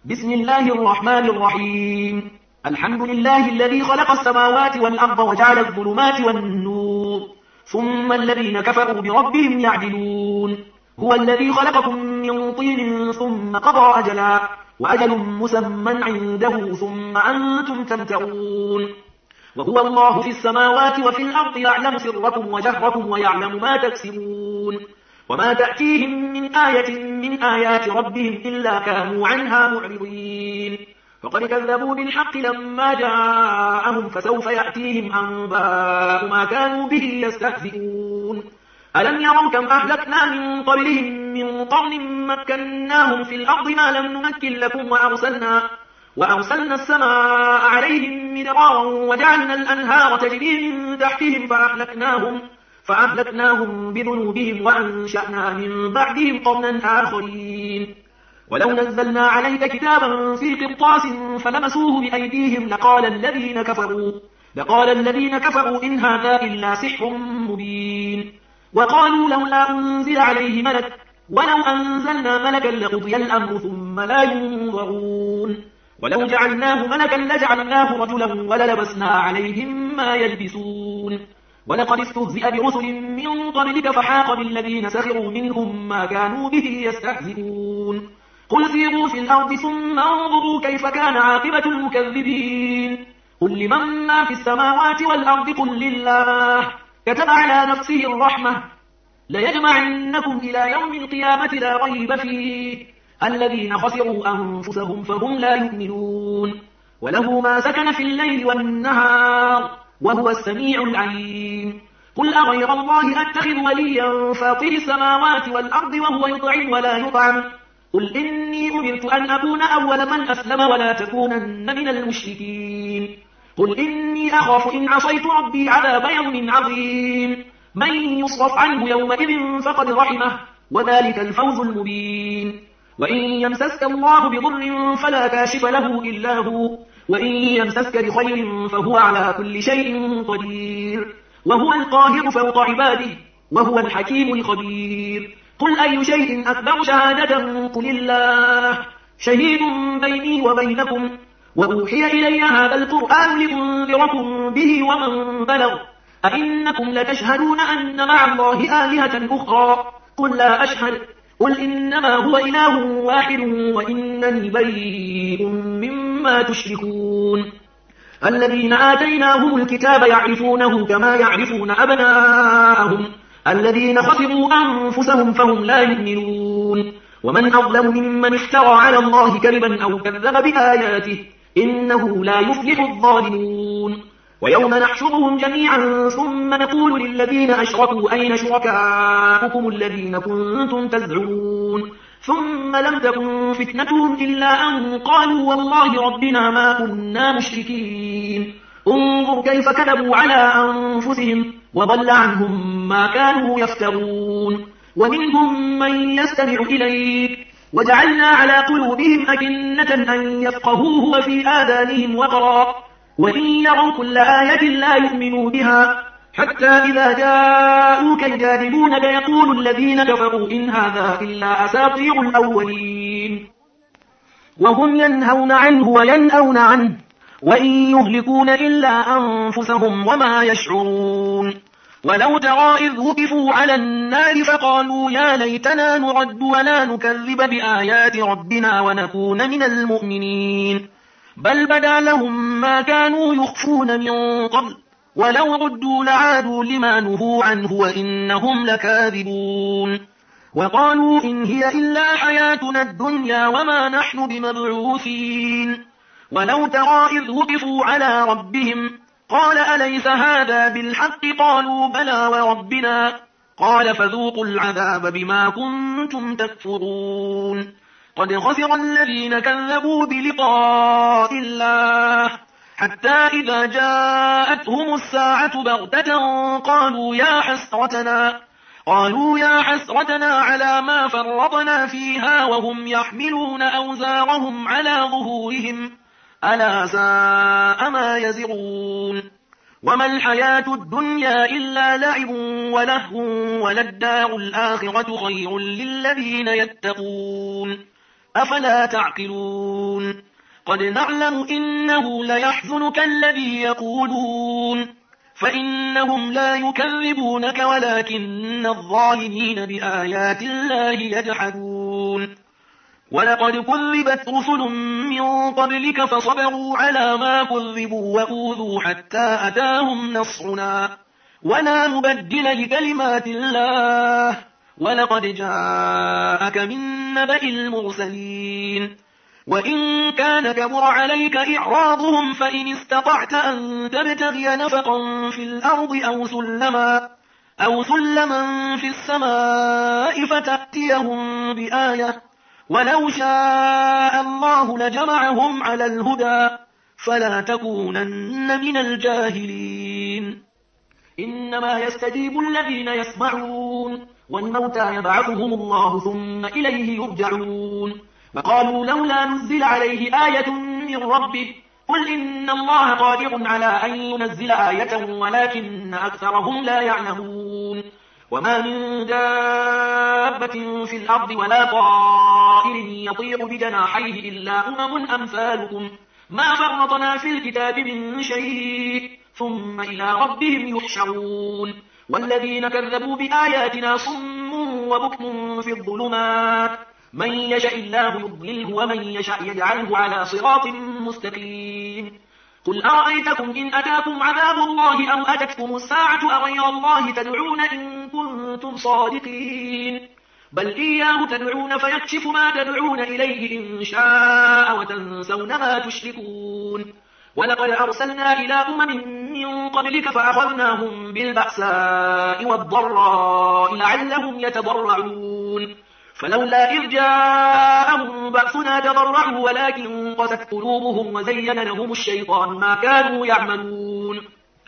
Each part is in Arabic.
بسم الله الرحمن الرحيم. الحمد لله الذي خلق السماوات والأرض وجعل الظلمات والنور ثم الذين كفروا بربهم يعدلون. هو الذي خلقكم من طين ثم قضى أجلا وأجل مسمى عنده ثم أنتم تمتعون. وهو الله في السماوات وفي الأرض يعلم سركم وجهركم ويعلم ما تكسبون. وما تأتيهم من آية من آيات ربهم إلا كانوا عنها معرضين. فقد كذبوا بالحق لما جاءهم فسوف يأتيهم أنباء ما كانوا به يستهزئون. ألم يروا كم أهلكنا من قبلهم من قرن مكناهم في الأرض ما لم نمكن لكم وأرسلنا السماء عليهم مدرارا وجعلنا الأنهار تجري من تحتهم فأهلكناهم بذنوبهم وأنشأنا من بعدهم قرنا آخرين. ولو نزلنا عليك كتابا في قرطاس فلمسوه بأيديهم لقال الذين كفروا إن هذا إلا سحر مبين. وقالوا لولا أنزل عليه ملك ولو أنزلنا ملكا لقضي الأمر ثم لا ينظرون. ولو جعلناه ملكا لجعلناه رجلا وللبسنا عليهم ما يلبسون. ولقد استهزئ برسل من قبلك فحاق بالذين سخروا منهم ما كانوا به يستهزئون. قل سيروا في الأرض ثم انظروا كيف كان عاقبة المكذبين. قل لمن ما في السماوات والأرض قل لله كتب على نفسه الرحمة ليجمعنكم إلى يوم القيامة لا ريب فيه الذين خسروا أنفسهم فهم لا يؤمنون. وله ما سكن في الليل والنهار وهو السميع العليم. قل أغير الله أتخذ وليا فاطر السماوات والأرض وهو يطعم ولا يطعم. قل إني أمرت أن أكون أول من أسلم ولا تكونن من المشركين. قل إني أخاف إن عصيت ربي عذاب يوم عظيم. من يصرف عنه يومئذ فقد رحمه وذلك الفوز المبين. وإن يمسسك الله بضر فلا كاشف له إلا هو وإن يمسسك بخير فهو على كل شيء قدير. وهو القاهر فوق عباده وهو الحكيم الخبير. قل أي شيء أكبر شهادة قل الله شهيد بيني وبينكم وأوحي إلي هذا القرآن لأنذركم به ومن بلغ. أئنكم لتشهدون أن مع الله آلهة أخرى قل لا أشهد. قل إنما هو إله واحد وإنني بريء مما تشركون. الذين آتيناهم الكتاب يعرفونه كما يعرفون أبناءهم الذين خسروا أنفسهم فهم لا يؤمنون. ومن أظلم ممن افترى على الله كذبا أو كذب بآياته إنه لا يفلح الظالمون. ويوم نحشرهم جميعا ثم نقول للذين أشركوا أين شركاؤكم الذين كنتم تزعمون ثم لم تكن فتنتهم إلا أن قالوا والله ربنا ما كنا مشركين. انظر كيف كذبوا على أنفسهم وضل عنهم ما كانوا يفترون. ومنهم من يستمع إليك وجعلنا على قلوبهم أكنة أن يفقهوه وفي آذانهم وقرا وإن يروا كل آية لا يؤمنوا بها حتى إذا جاءوك يجادلونك يقول الذين كفروا إن هذا إلا أساطير الأولين. وهم ينهون عنه وينأون عنه وإن يهلكون إلا أنفسهم وما يشعرون. ولو ترى إذ وقفوا على النار فقالوا يا ليتنا نرد ولا نكذب بآيات ربنا ونكون من المؤمنين. بل بدا لهم ما كانوا يخفون من قبل ولو ردوا لعادوا لما نهوا عنه وإنهم لكاذبون. وقالوا إن هي إلا حياتنا الدنيا وما نحن بمبعوثين. ولو ترى إذ وقفوا على ربهم قال أليس هذا بالحق قالوا بلى وربنا قال فذوقوا العذاب بما كنتم تكفرون. قد خسر الذين كذبوا بلقاء الله حتى إذا جاءتهم الساعة بغتة قالوا يا حسرتنا على ما فرطنا فيها وهم يحملون أوزارهم على ظهورهم ألا ساء ما يزرون. وما الحياة الدنيا إلا لعب ولهو وللدار الآخرة خير للذين يتقون أفلا تعقلون قد نعلم إنه ليحزنك الذي يقولون فإنهم لا يكذبونك ولكن الظالمين بآيات الله يجحدون ولقد كذبت رسل من قبلك فصبروا على ما كذبوا وأوذوا حتى أتاهم نصرنا ولا مبدل لكلمات الله ولقد جاءك من نبأ المرسلين وإن كان كبر عليك إعراضهم فإن استطعت أن تبتغي نفقا في الأرض أو سلما في السماء فتأتيهم بآية ولو شاء الله لجمعهم على الهدى فلا تكونن من الجاهلين إنما يستجيب الذين يسمعون والموتى يبعثهم الله ثم إليه يرجعون وقالوا لولا نزل عليه آية من ربه قل إن الله قادر على أن ينزل آية ولكن أكثرهم لا يعلمون وما من دابة في الأرض ولا طائر يطير بجناحيه إلا أمثالكم ما فرطنا في الكتاب من شيء ثم إلى ربهم يحشرون والذين كذبوا بآياتنا صم وبكم في الظلمات من يشاء الله يضلله ومن يشاء يجعله على صراط مستقيم قل أرأيتكم إن أتاكم عذاب الله أو أتتكم الساعة أغير الله تدعون إن كنتم صادقين بل إياه تدعون فيكشف ما تدعون إليه إن شاء وتنسون ما تشركون ولقد أرسلنا إلى من قبلك فأخذناهم بالبأساء والضراء لعلهم يتضرعون فلولا إذ جاءهم بأسنا تضرعوا ولكن قست قلوبهم وزين لهم الشيطان ما كانوا يعملون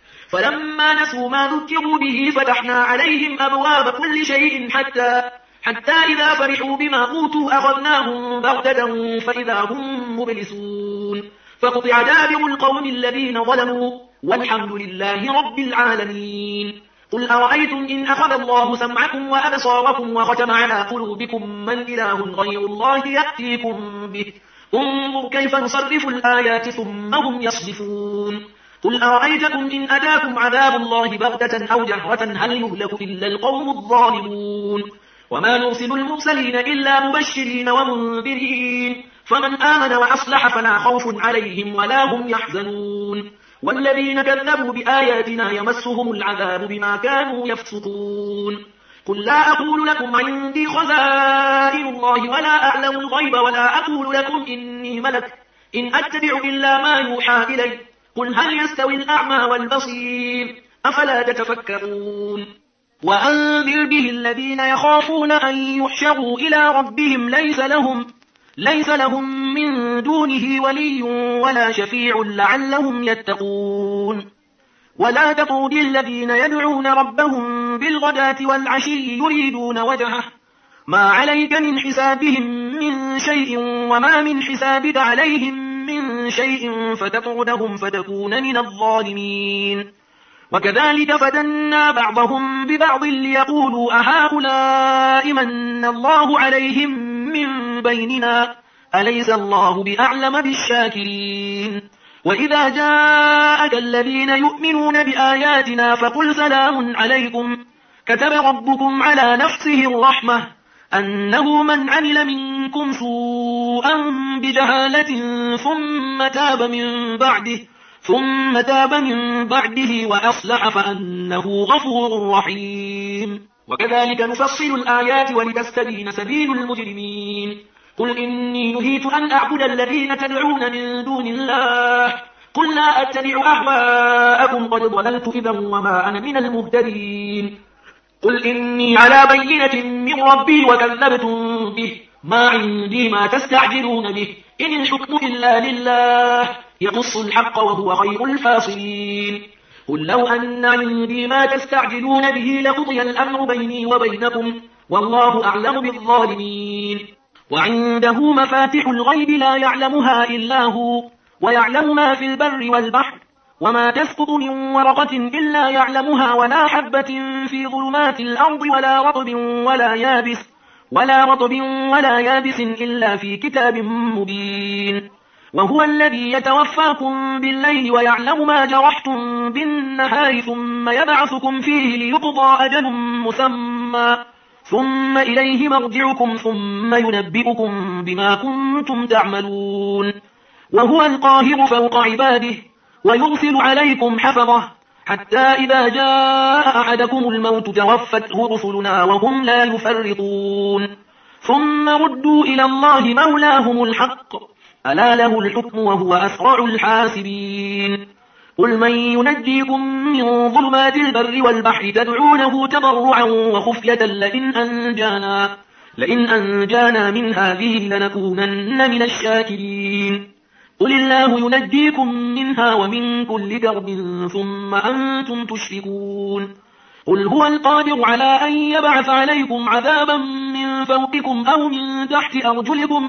فلما نسوا ما ذكروا به فتحنا عليهم أبواب كل شيء حتى إذا فرحوا بما أوتوا أخذناهم بغتة فإذا هم مبلسون فقطع دابر القوم الذين ظلموا والحمد لله رب العالمين قل أرأيتم إن أخذ الله سمعكم وأبصاركم وختم على قلوبكم من إله غير الله يأتيكم به انظر كيف نصرف الآيات ثم هم يصدفون قل أرأيتكم إن أتاكم عذاب الله بغتة أو جهرة هل يهلك إلا القوم الظالمون وما نرسل المرسلين إلا مبشرين ومنذرين فمن آمن وأصلح فلا خوف عليهم ولا هم يحزنون والذين كذبوا بآياتنا يمسهم العذاب بما كانوا يفسقون قل لا أقول لكم عندي خزائن الله ولا أعلم الغيب ولا أقول لكم إني ملك إن أتبع إلا ما يوحى إلي قل هل يستوي الأعمى والبصير أفلا تتفكرون وأنذر به الذين يخافون أن يحشروا إلى ربهم ليس لهم من دونه ولي ولا شفيع لعلهم يتقون ولا تطرد الذين يدعون ربهم بالغداة والعشي يريدون وجهه ما عليك من حسابهم من شيء وما من حسابك عليهم من شيء فتطردهم فتكون من الظالمين وكذلك فتنا بعضهم ببعض ليقولوا أهؤلاء من الله عليهم من بيننا أليس الله بأعلم بالشاكرين وإذا جاءك الذين يؤمنون بآياتنا فقل سلام عليكم كتب ربكم على نفسه الرحمة أنه من عمل منكم سوءا بجهالة ثم تاب من بعده وأصلح فأنه غفور رحيم وكذلك نفصل الآيات ولتستبين سبيل المجرمين قل إني نهيت أن أعبد الذين تدعون من دون الله قل لا أتبع أهواءكم قد ضللت إذا وما أنا من المهتدين قل إني على بينة من ربي وكذبتم به ما عندي ما تستعجلون به إن الحكم إلا لله يقص الحق وهو خير الفاصلين قل لو أن عندي ما تستعجلون به لقضي الأمر بيني وبينكم والله أعلم بالظالمين وعنده مفاتح الغيب لا يعلمها إلا هو ويعلم ما في البر والبحر وما تسقط من ورقة إلا يعلمها ولا حبة في ظلمات الأرض ولا رطب ولا يابس ولا رطب ولا يابس إلا في كتاب مبين. وهو الذي يتوفاكم بالليل ويعلم ما جرحتم بالنهار ثم يبعثكم فيه ليقضى أجل مسمى ثم إليه مرجعكم ثم ينبئكم بما كنتم تعملون. وهو القاهر فوق عباده ويرسل عليكم حفظه حتى إذا جاء أحدكم الموت توفته رسلنا وهم لا يفرطون ثم ردوا إلى الله مولاهم الحق ألا له الحكم وهو أسرع الحاسبين. قل من ينجيكم من ظلمات البر والبحر تدعونه تضرعا وخفية لئن أنجانا من هذه لنكونن من الشاكرين. قل الله ينجيكم منها ومن كل كرب ثم أنتم تشركون. قل هو القادر على أن يبعث عليكم عذابا من فوقكم أو من تحت أرجلكم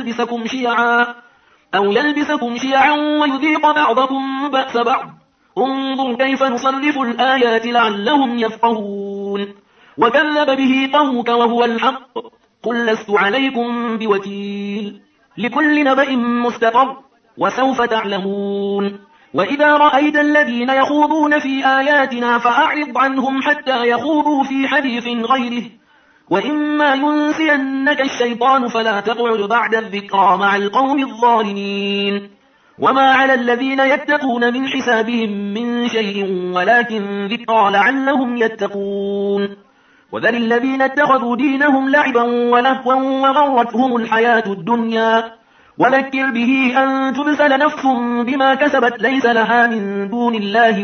أو يلبسكم شيعا ويذيق بعضكم بأس بعض. انظر كيف نصرف الآيات لعلهم يفقهون. وكذب به قومك وهو الحق قل لست عليكم بوكيل. لكل نبأ مستقر وسوف تعلمون. وإذا رأيت الذين يخوضون في آياتنا فأعرض عنهم حتى يخوضوا في حديث غيره وإما ينسينك الشيطان فلا تقعد بعد الذكرى مع القوم الظالمين. وما على الذين يتقون من حسابهم من شيء ولكن ذكرى لعلهم يتقون. وذل الذين اتخذوا دينهم لعبا ولهوا وغرتهم الحياة الدنيا وذكر به أن تبسل نفس بما كسبت ليس لها من دون الله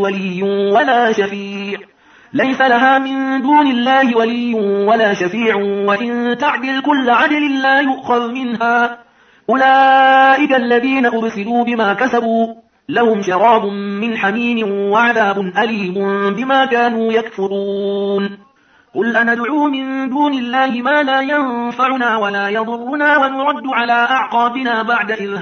ولي ولا شفيع وإن تعدل كل عدل لا يؤخذ منها. أولئك الذين أبسلوا بما كسبوا لهم شراب من حميم وعذاب أليم بما كانوا يكفرون. قل أندعو من دون الله ما لا ينفعنا ولا يضرنا ونرد على أعقابنا بعد إذ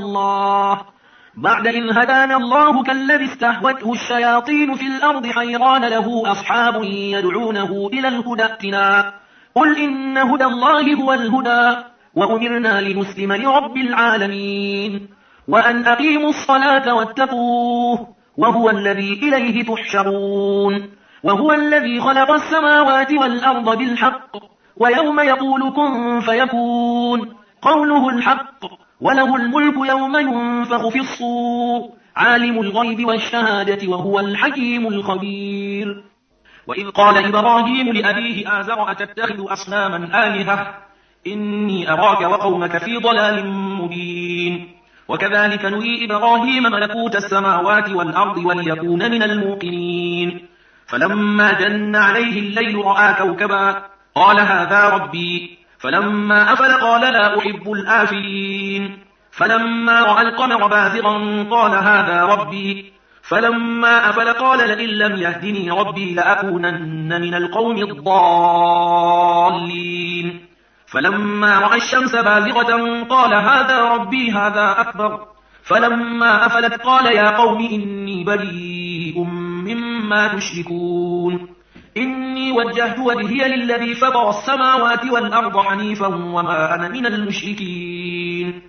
هدانا الله كالذي استهوته الشياطين في الأرض حيران له أصحاب يدعونه إلى الهدى ائتنا. قل إن هدى الله هو الهدى وأمرنا لنسلم لرب العالمين وأن أقيموا الصلاة واتقوه وهو الذي إليه تحشرون. وهو الذي خلق السماوات والأرض بالحق ويوم يقول كن فيكون قوله الحق وله الملك يوم ينفخ في الصور عالم الغيب والشهادة وهو الحكيم الخبير. وإذ قال إبراهيم لأبيه آزر أتتخذ أصناما آلهة إني أراك وقومك في ضلال مبين. وكذلك نري إبراهيم ملكوت السماوات والأرض وليكون من الموقنين. فلما جن عليه الليل رأى كوكبا قال هذا ربي فلما أفل قال لا أحب الآفلين. فلما رأى القمر بازغا قال هذا ربي فلما أفل قال لئن لم يهدني ربي لأكونن من القوم الضالين. فلما رأى الشمس بازغة قال هذا ربي هذا أكبر. فلما أفلت قال يا قوم إني بريء مما تشركون. إني وجهت وجهي للذي فطر السماوات والأرض حنيفا وما أنا من المشركين.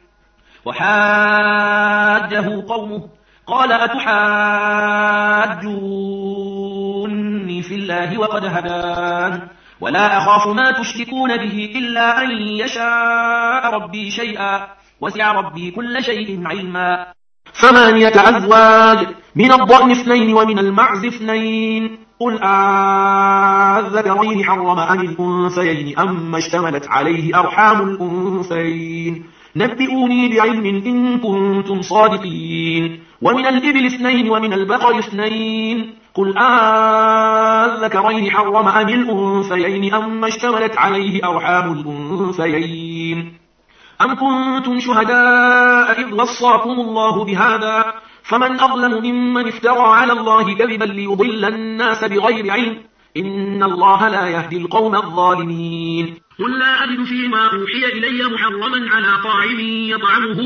وحاجه قومه قال أتحاجوني في الله وقد هدان ولا أخاف ما تشركون به إلا أن يشاء ربي شيئا وسع ربي كل شيء علما. 8 أزواج من الضأن 2 ومن المعز 2. قل أذكرين حرم أم الأنثيين أما اشتملت عليه أرحام الأنثيين نبئوني بعلم إن كنتم صادقين. ومن الإبل 2 ومن البقر 2. قل أذكرين حرم أم الأنثيين أما اشتملت عليه أرحام الأنثيين أم كنتم شهداء إذ وصاكم الله بهذا فمن أظلم ممن افترى على الله كذبا ليضل الناس بغير علم إن الله لا يهدي القوم الظالمين. قل لا أجد فيما أوحي إلي محرما على طاعم يطعمه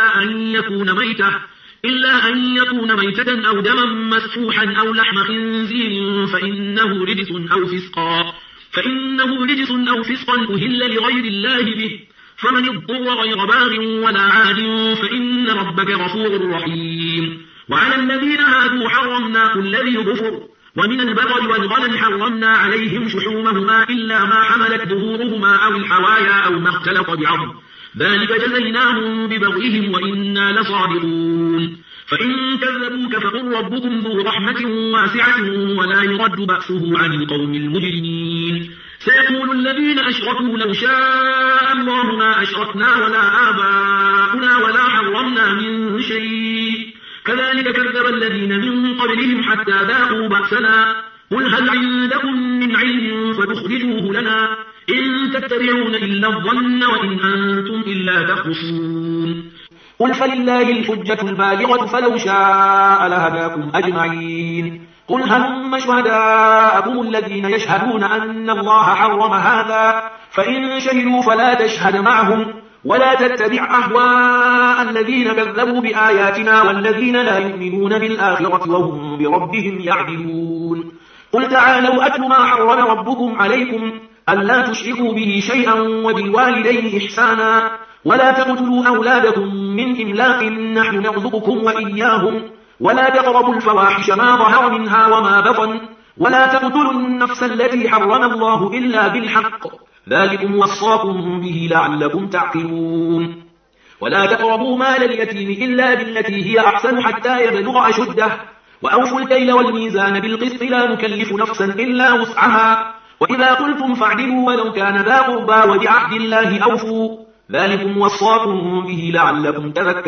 إلا أن يكون ميتة أو دما مسفوحا أو لحم خنزير فإنه رجس أو فسقا فإنه رجس أو فسقا أهل لغير الله به، فمن اضطر غير باغ ولا عاد فإن ربك غفور رحيم. وعلى الذين هادوا حرمنا كل ذي ظفر، ومن البقر والغنم حرمنا عليهم شحومهما إلا ما حملت ظهورهما أو الحوايا أو ما اختلط بعظم، ذلك جزيناهم ببغيهم وإنا لصادقون. فإن كذبوك فقل ربكم ذو رحمة واسعة ولا يرد بأسه عن القوم المجرمين. سيقول الذين أشركوا لو شاء الله ما أشركنا ولا آباؤنا ولا حرمنا من شيء، كذلك كذب الذين من قبلهم حتى ذاقوا بأسنا. قل هل عندكم من علم فتخرجوه لنا، إن تتبعون إلا الظن وإن أنتم إلا تخرصون. قل فلله الحجة البالغة فلو شاء لهداكم أجمعين. قل هلم شهداءكم الذين يشهدون أن الله حرم هذا، فإن شهدوا فلا تشهد معهم، ولا تتبع أهواء الذين كذبوا بآياتنا والذين لا يؤمنون بالآخرة وهم بربهم يعدلون. قل تعالوا أتل ما حرم ربكم عليكم ألا تشركوا به شيئا وبالوالدين إحسانا، ولا تقتلوا أولادكم من إملاق نحن نرزقكم وإياهم، ولا تقربوا الفواحش ما ظهر منها وما بطن، ولا تقتلوا النفس التي حرم الله إلا بالحق، ذلكم وصاكم به لعلكم تعقلون. ولا تقربوا مال اليتيم إلا بالتي هي أحسن حتى يبلغ أشده، وأوفوا الكيل والميزان بالقسط لا نكلف نفسا إلا وسعها، وإذا قلتم فاعدلوا ولو كان ذا قربى وبعهد الله أوفوا، ذلكم وصاكم به لعلكم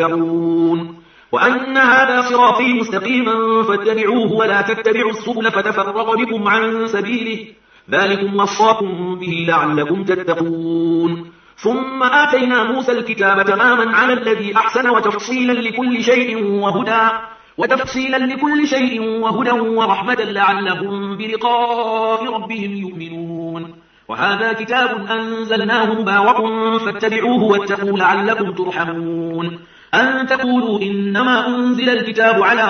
تذكرون. وأن هذا صراطي مستقيما فاتبعوه ولا تتبعوا السبل فتفرق بكم عن سبيله، ذلكم وصاكم به لعلكم تتقون. ثم آتينا موسى الكتاب تماما على الذي أحسن وتفصيلا لكل شيء وهدى ورحمة لعلهم بلقاء ربهم يؤمنون. وهذا كتاب أنزلناه مبارك فاتبعوه واتقوا لعلكم ترحمون. أن تقولوا إنما أنزل الكتاب على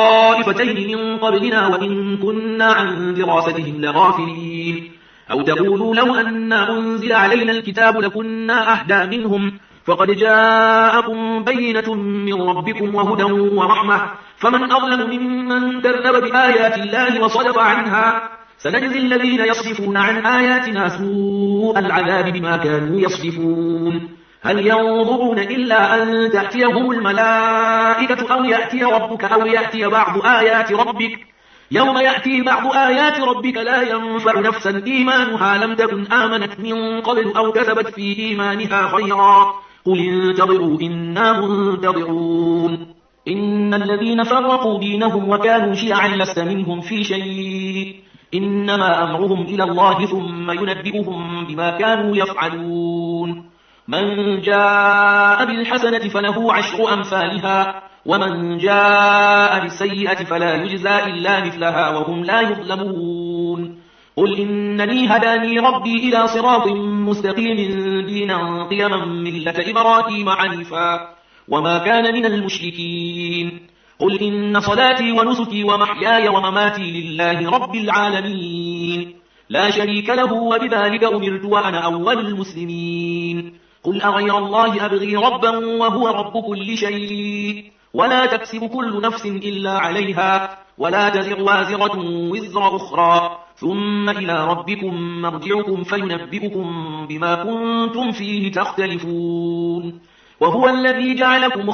طائفتين من قبلنا وإن كنا عن دراستهم لغافلين، أو تقولوا لو أن أنزل علينا الكتاب لكنا أهدى منهم، فقد جاءكم بينة من ربكم وهدى ورحمة، فمن أظلم ممن كذب بآيات الله وصدف عنها، سنجزي الذين يصدفون عن آياتنا سوء العذاب بما كانوا يصدفون. هل ينظرون إلا أن تأتيهم الملائكة أو يأتي ربك أو يأتي بعض آيات ربك، يوم يأتي بعض آيات ربك لا ينفع نفسا إيمانها لم تكن آمنت من قبل أو كسبت في إيمانها خيرا، قل انتظروا إنا منتظرون. إن الذين فرقوا دينهم وكانوا شيعا لست منهم في شيء، إنما أمرهم إلى الله ثم ينبئهم بما كانوا يفعلون. من جاء بالحسنة فله 10 أمثالها، ومن جاء بالسيئة فلا يجزى إلا مثلها وهم لا يظلمون. قل إنني هداني ربي إلى صراط مستقيم دينا قيما ملة إبراهيم حنيفا وما كان من المشركين. قل إن صلاتي ونسكي ومحياي ومماتي لله رب العالمين لا شريك له وبذلك أمرت وأنا أول المسلمين. قل أغير الله أبغي ربا وهو رب كل شيء ولا تكسب كل نفس إلا عليها ولا تزر وازرة وزر أخرى ثم إلى ربكم مرجعكم فينبئكم بما كنتم فيه تختلفون. وهو الذي جعلكم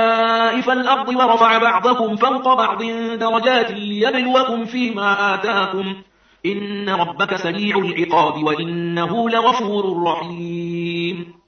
خلائف الأرض ورفع بعضكم فوق بعض درجات ليبلوكم فيما آتاكم إن ربك سريع العقاب وإنه لغفور رحيم.